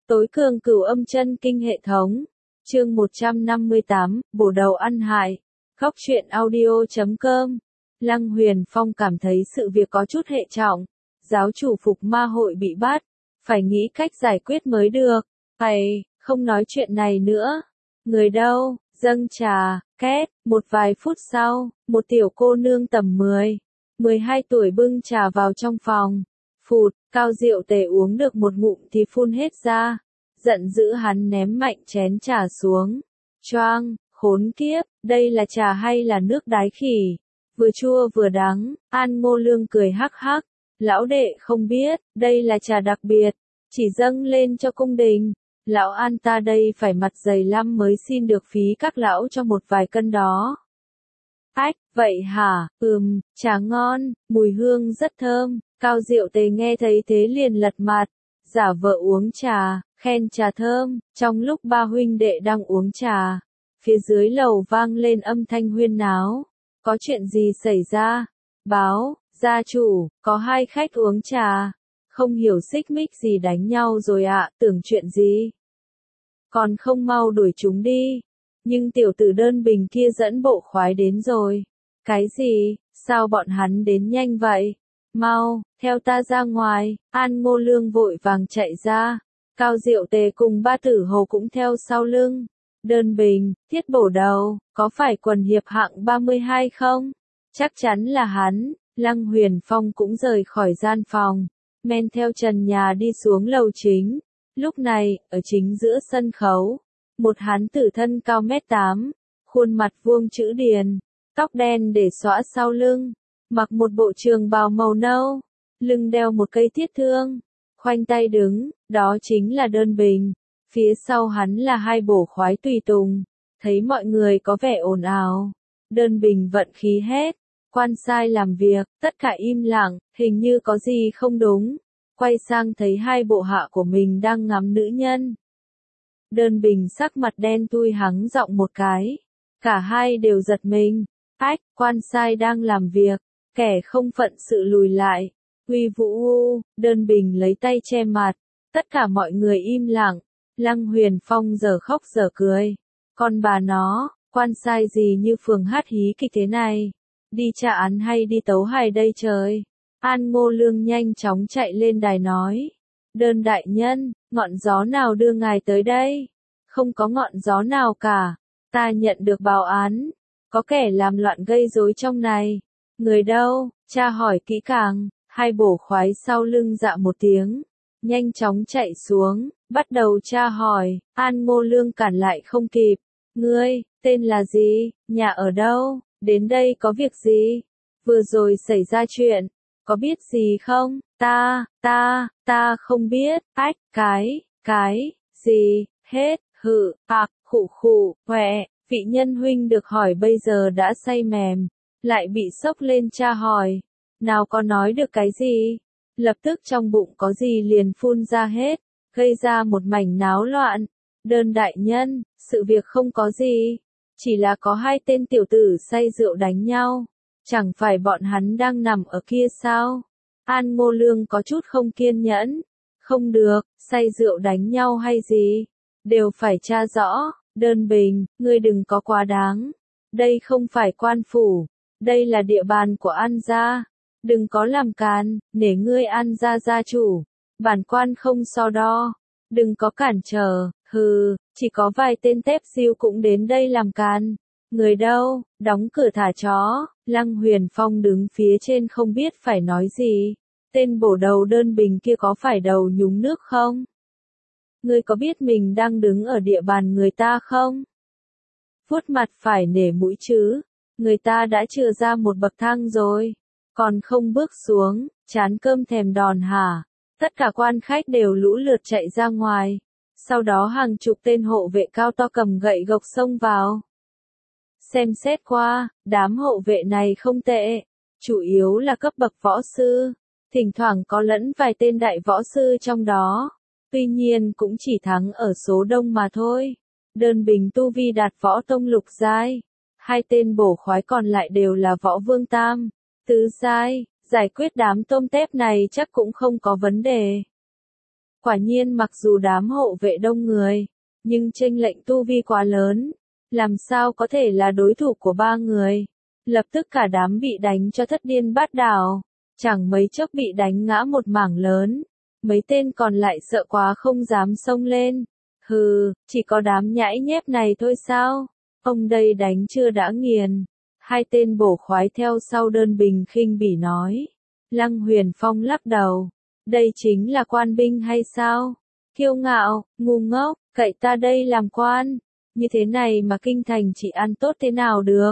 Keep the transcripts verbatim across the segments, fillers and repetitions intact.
Tối cường cửu âm chân kinh hệ thống. Chương một trăm năm mươi tám, bổ đầu ăn hại. Góc truyện audio chấm com. Lăng Huyền Phong cảm thấy sự việc có chút hệ trọng. Giáo chủ phục ma hội bị bắt. Phải nghĩ cách giải quyết mới được. Phải, không nói chuyện này nữa. Người đâu, dâng trà, két. Một vài phút sau, một tiểu cô nương tầm mười, mười hai tuổi bưng trà vào trong phòng. Phụt, Cao Diệu Tề uống được một ngụm thì phun hết ra. Giận dữ hắn ném mạnh chén trà xuống. Choang, khốn kiếp, đây là trà hay là nước đái khỉ? Vừa chua vừa đắng, An Ngô Lương cười hắc hắc. Lão đệ không biết, đây là trà đặc biệt, chỉ dâng lên cho cung đình. Lão An ta đây phải mặt dày lắm mới xin được phí các lão cho một vài cân đó. Ách, vậy hả, ừm, trà ngon, mùi hương rất thơm. Cao Diệu Tề nghe thấy thế liền lật mặt, giả vờ uống trà, khen trà thơm. Trong lúc ba huynh đệ đang uống trà, phía dưới lầu vang lên âm thanh huyên náo. Có chuyện gì xảy ra? Báo, gia chủ, có hai khách uống trà. Không hiểu xích mích gì đánh nhau rồi ạ, tưởng chuyện gì? Còn không mau đuổi chúng đi. Nhưng tiểu tử đơn bình kia dẫn bộ khoái đến rồi. Cái gì? Sao bọn hắn đến nhanh vậy? Mau, theo ta ra ngoài. An Ngô Lương vội vàng chạy ra. Cao Diệu Tề cùng ba tử hồ cũng theo sau lưng. Đơn bình, thiết bổ đầu, có phải quần hiệp hạng ba mươi hai không? Chắc chắn là hắn. Lăng Huyền Phong cũng rời khỏi gian phòng, men theo trần nhà đi xuống lầu chính. Lúc này, ở chính giữa sân khấu, một hán tử thân cao mét tám, khuôn mặt vuông chữ điền, tóc đen để xõa sau lưng, mặc một bộ trường bào màu nâu, lưng đeo một cây thiết thương, khoanh tay đứng, đó chính là Đơn Bình. Phía sau hắn là hai bổ khoái tùy tùng. Thấy mọi người có vẻ ồn ào, Đơn Bình vận khí hét, quan sai làm việc, tất cả im lặng, hình như có gì không đúng. Quay sang thấy hai bộ hạ của mình đang ngắm nữ nhân. Đơn Bình sắc mặt đen thui hắng giọng một cái. Cả hai đều giật mình. Ách, quan sai đang làm việc, kẻ không phận sự lùi lại. Uy vũ u, Đơn Bình lấy tay che mặt. Tất cả mọi người im lặng. Lăng Huyền Phong giờ khóc giờ cười. Con bà nó, quan sai gì như phường hát hí kịch thế này? Đi tra án hay đi tấu hài đây trời? An Ngô Lương nhanh chóng chạy lên đài nói. Đơn đại nhân, ngọn gió nào đưa ngài tới đây? Không có ngọn gió nào cả. Ta nhận được báo án. Có kẻ làm loạn gây rối trong này. Người đâu? Tra hỏi kỹ càng. Hai bổ khoái sau lưng dạ một tiếng. Nhanh chóng chạy xuống, bắt đầu tra hỏi. An Ngô Lương cản lại không kịp. Ngươi, tên là gì? Nhà ở đâu? Đến đây có việc gì? Vừa rồi xảy ra chuyện. Có biết gì không? Ta, ta, ta không biết. Ách, cái, cái, gì, hết, hự, ạc, khụ khụ, hoẹ. Vị nhân huynh được hỏi bây giờ đã say mềm. Lại bị sốc lên tra hỏi. Nào có nói được cái gì? Lập tức trong bụng có gì liền phun ra hết. Gây ra một mảnh náo loạn. Đơn đại nhân, sự việc không có gì. Chỉ là có hai tên tiểu tử say rượu đánh nhau. Chẳng phải bọn hắn đang nằm ở kia sao? An Ngô Lương có chút không kiên nhẫn. Không được, say rượu đánh nhau hay gì? Đều phải tra rõ. Đơn Bình, ngươi đừng có quá đáng. Đây không phải quan phủ. Đây là địa bàn của An gia. Đừng có làm càn, nể ngươi An gia gia chủ. Bản quan không so đo. Đừng có cản trở, hừ, chỉ có vài tên tép diêu cũng đến đây làm càn. Người đâu, đóng cửa thả chó. Lăng Huyền Phong đứng phía trên không biết phải nói gì. Tên bổ đầu Đơn Bình kia có phải đầu nhúng nước không? Ngươi có biết mình đang đứng ở địa bàn người ta không? Vuốt mặt phải nể mũi chứ. Người ta đã chừa ra một bậc thang rồi. Còn không bước xuống, chán cơm thèm đòn hả? Tất cả quan khách đều lũ lượt chạy ra ngoài. Sau đó hàng chục tên hộ vệ cao to cầm gậy gộc xông vào. Xem xét qua, đám hộ vệ này không tệ. Chủ yếu là cấp bậc võ sư. Thỉnh thoảng có lẫn vài tên đại võ sư trong đó. Tuy nhiên cũng chỉ thắng ở số đông mà thôi. Đơn Bình tu vi đạt võ tông lục giai. Hai tên bổ khoái còn lại đều là võ vương tam, tứ giai. Giải quyết đám tôm tép này chắc cũng không có vấn đề. Quả nhiên mặc dù đám hộ vệ đông người, nhưng chênh lệch tu vi quá lớn, làm sao có thể là đối thủ của ba người. Lập tức cả đám bị đánh cho thất điên bát đảo, chẳng mấy chốc bị đánh ngã một mảng lớn. Mấy tên còn lại sợ quá không dám xông lên. Hừ, chỉ có đám nhãi nhép này thôi sao? Ông đây đánh chưa đã nghiền. Hai tên bổ khoái theo sau Đơn Bình khinh bỉ nói. Lăng Huyền Phong lắc đầu. Đây chính là quan binh hay sao? Kiêu ngạo, ngu ngốc, cậy ta đây làm quan. Như thế này mà kinh thành chỉ ăn tốt thế nào được?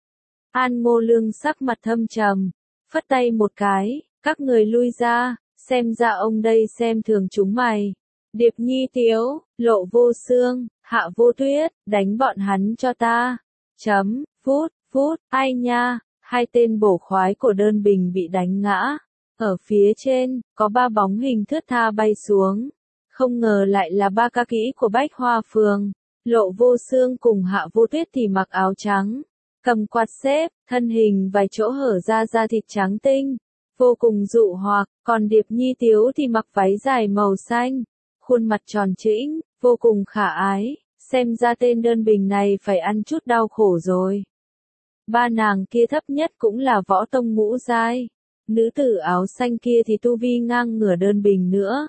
An Ngô Lương sắc mặt thâm trầm, phất tay một cái, các người lui ra, xem ra ông đây xem thường chúng mày. Điệp Nhi Tiếu, Lộ Vô Xương, Hạ Vô Tuyết, đánh bọn hắn cho ta. Chấm, phút, phút, ai nha, hai tên bổ khoái của Đơn Bình bị đánh ngã. Ở phía trên, có ba bóng hình thướt tha bay xuống. Không ngờ lại là ba ca kỹ của Bách Hoa Phường. Lộ Vô Xương cùng Hạ Vô Tuyết thì mặc áo trắng, cầm quạt xếp, thân hình vài chỗ hở ra da thịt trắng tinh, vô cùng dụ hoặc, còn Điệp Nhi Tiếu thì mặc váy dài màu xanh, khuôn mặt tròn trĩnh, vô cùng khả ái, xem ra tên Đơn Bình này phải ăn chút đau khổ rồi. Ba nàng kia thấp nhất cũng là võ tông ngũ giai, nữ tử áo xanh kia thì tu vi ngang ngửa Đơn Bình nữa.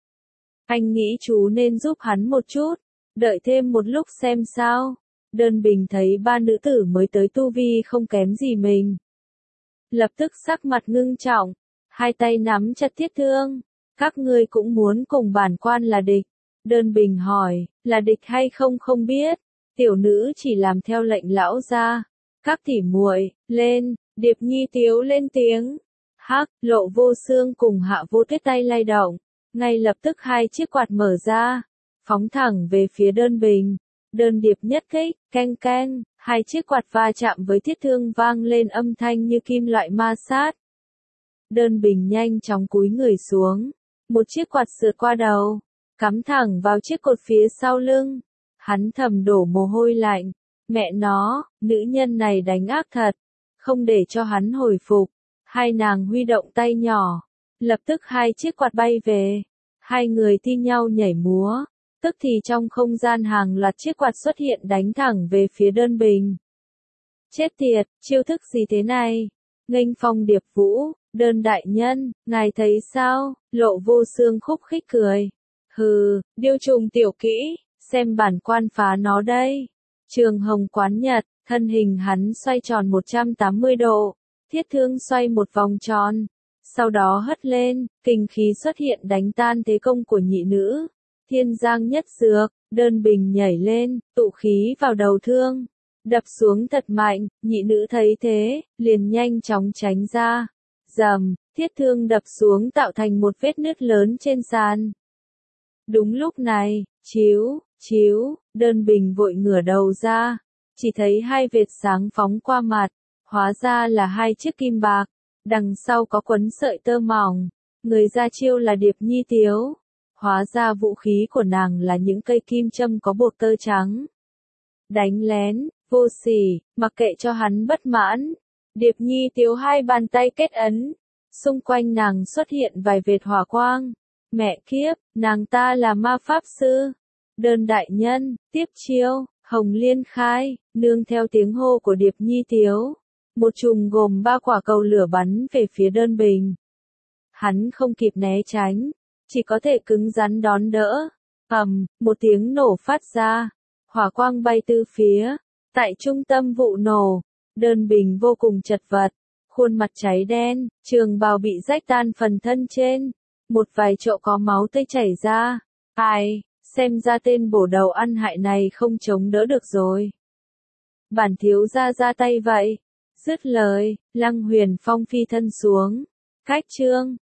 Anh nghĩ chú nên giúp hắn một chút, đợi thêm một lúc xem sao. Đơn Bình thấy ba nữ tử mới tới tu vi không kém gì mình. Lập tức sắc mặt ngưng trọng, hai tay nắm chặt Thiết Thương. Các ngươi cũng muốn cùng bản quan là địch. Đơn Bình hỏi, là địch hay không không biết. Tiểu nữ chỉ làm theo lệnh lão gia. Các tỷ muội, lên, Điệp Nhi Tiếu lên tiếng. Hắc, Lộ Vô Xương cùng Hạ Vô Tuyết tay lay động. Ngay lập tức hai chiếc quạt mở ra, phóng thẳng về phía Đơn Bình. Đơn Điệp nhất kích, keng keng, hai chiếc quạt va chạm với Thiết Thương vang lên âm thanh như kim loại ma sát. Đơn Bình nhanh chóng cúi người xuống, một chiếc quạt sượt qua đầu, cắm thẳng vào chiếc cột phía sau lưng. Hắn thầm đổ mồ hôi lạnh, mẹ nó, nữ nhân này đánh ác thật, không để cho hắn hồi phục. Hai nàng huy động tay nhỏ, lập tức hai chiếc quạt bay về, hai người thi nhau nhảy múa. Tức thì trong không gian hàng loạt chiếc quạt xuất hiện đánh thẳng về phía Đơn Bình. Chết tiệt, chiêu thức gì thế này? Nghênh phong điệp vũ, Đơn đại nhân, ngài thấy sao? Lộ Vô Xương khúc khích cười. Hừ, điêu trùng tiểu kỹ, xem bản quan phá nó đây. Trường Hồng Quán Nhật, thân hình hắn xoay tròn một trăm tám mươi độ, Thiết Thương xoay một vòng tròn. Sau đó hất lên, kình khí xuất hiện đánh tan thế công của nhị nữ. Thiên Giang Nhất Dược, Đơn Bình nhảy lên, tụ khí vào đầu thương, đập xuống thật mạnh, nhị nữ thấy thế, liền nhanh chóng tránh ra. Rầm, Thiết Thương đập xuống tạo thành một vết nứt lớn trên sàn. Đúng lúc này, chiếu, chiếu, Đơn Bình vội ngửa đầu ra, chỉ thấy hai vệt sáng phóng qua mặt, hóa ra là hai chiếc kim bạc, đằng sau có quấn sợi tơ mỏng, người ra chiêu là Điệp Nhi Tiếu. Hóa ra vũ khí của nàng là những cây kim châm có bột tơ trắng. Đánh lén, vô sỉ, mặc kệ cho hắn bất mãn. Điệp Nhi Tiếu hai bàn tay kết ấn. Xung quanh nàng xuất hiện vài vệt hỏa quang. Mẹ kiếp, nàng ta là ma pháp sư. Đơn đại nhân, tiếp chiêu, Hồng Liên khai, nương theo tiếng hô của Điệp Nhi Tiếu. Một chùm gồm ba quả cầu lửa bắn về phía Đơn Bình. Hắn không kịp né tránh, chỉ có thể cứng rắn đón đỡ. Ầm, một tiếng nổ phát ra, hỏa quang bay tứ phía. Tại trung tâm vụ nổ, Đơn Bình vô cùng chật vật, khuôn mặt cháy đen, trường bào bị rách tan phần thân trên, một vài chỗ có máu tươi chảy ra. Ai, xem ra tên bổ đầu ăn hại này không chống đỡ được rồi. Bản thiếu gia ra tay vậy. Dứt lời, Lăng Huyền Phong phi thân xuống. Cách chương